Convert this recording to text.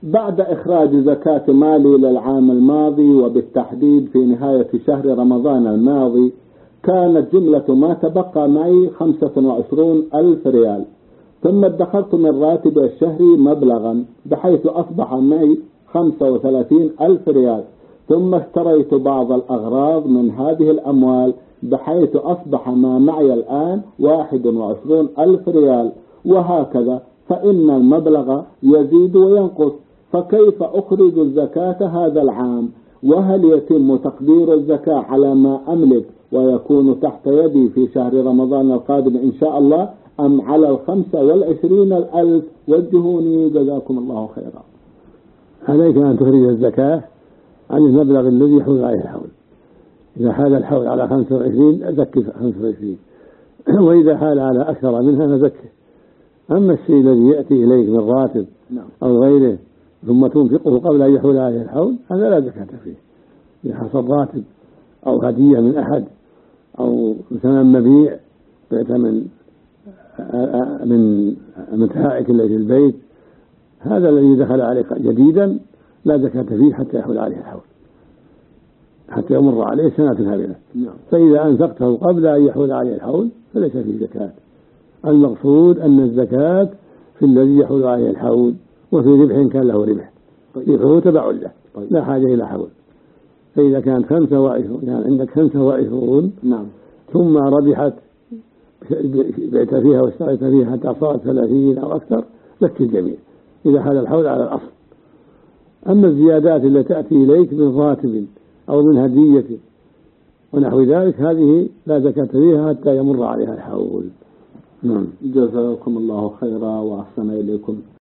بعد إخراج زكاة مالي للعام الماضي وبالتحديد في نهاية شهر رمضان الماضي، كانت جملة ما تبقى معي 25,000 ريال، ثم ادخرت من راتبي الشهري مبلغا بحيث أصبح معي 35,000 ريال، ثم اشتريت بعض الأغراض من هذه الأموال بحيث أصبح ما معي الآن 21,000 ريال، وهكذا فإن المبلغ يزيد وينقص. فكيف أخرج الزكاة هذا العام؟ وهل يتم تقدير الزكاة على ما أملك ويكون تحت يدي في شهر رمضان القادم إن شاء الله، أم على 25,000؟ وجهوني جزاكم الله خيرا. عليك أن تخرج الزكاة عن المبلغ الذي يحول عليه الحول. إذا حال الحول على 25 زكي 25، وإذا حال على أكثر منها فزكه. أما الشيء الذي يأتي إليك من راتب أو غيره ثم تنفقه قبل أن يحول عليه الحول، هذا لا زكاة فيه. إذا حصل راتب أو هدية من أحد أو مثلا مبيع بعت من متاعك التي في البيت، هذا الذي دخل عليك جديدا لا زكاة فيه حتى يحول عليه الحول، حتى يمر عليه سنة هابلة. فإذا أنفقته قبل أن يحول عليه الحول فليس فيه زكاة. المقصود أن الزكاة في الذي يحول عليه الحول، وفي ربح كان له ربح ربحه تبع له لا حاجة إلى حول. فإذا كانت 25 يعني عندك 25 ثم ربحت بعت فيها واشتريت فيها حتى صارت 30 أو أكثر، زكي الجميع إذا حال الحول على الأصل. أما الزيادات التي تأتي إليك من راتب أو من هدية ونحو ذلك، هذه لا زكاة فيها حتى يمر عليها الحول. جزاكم الله خيرا وأحسن إليكم.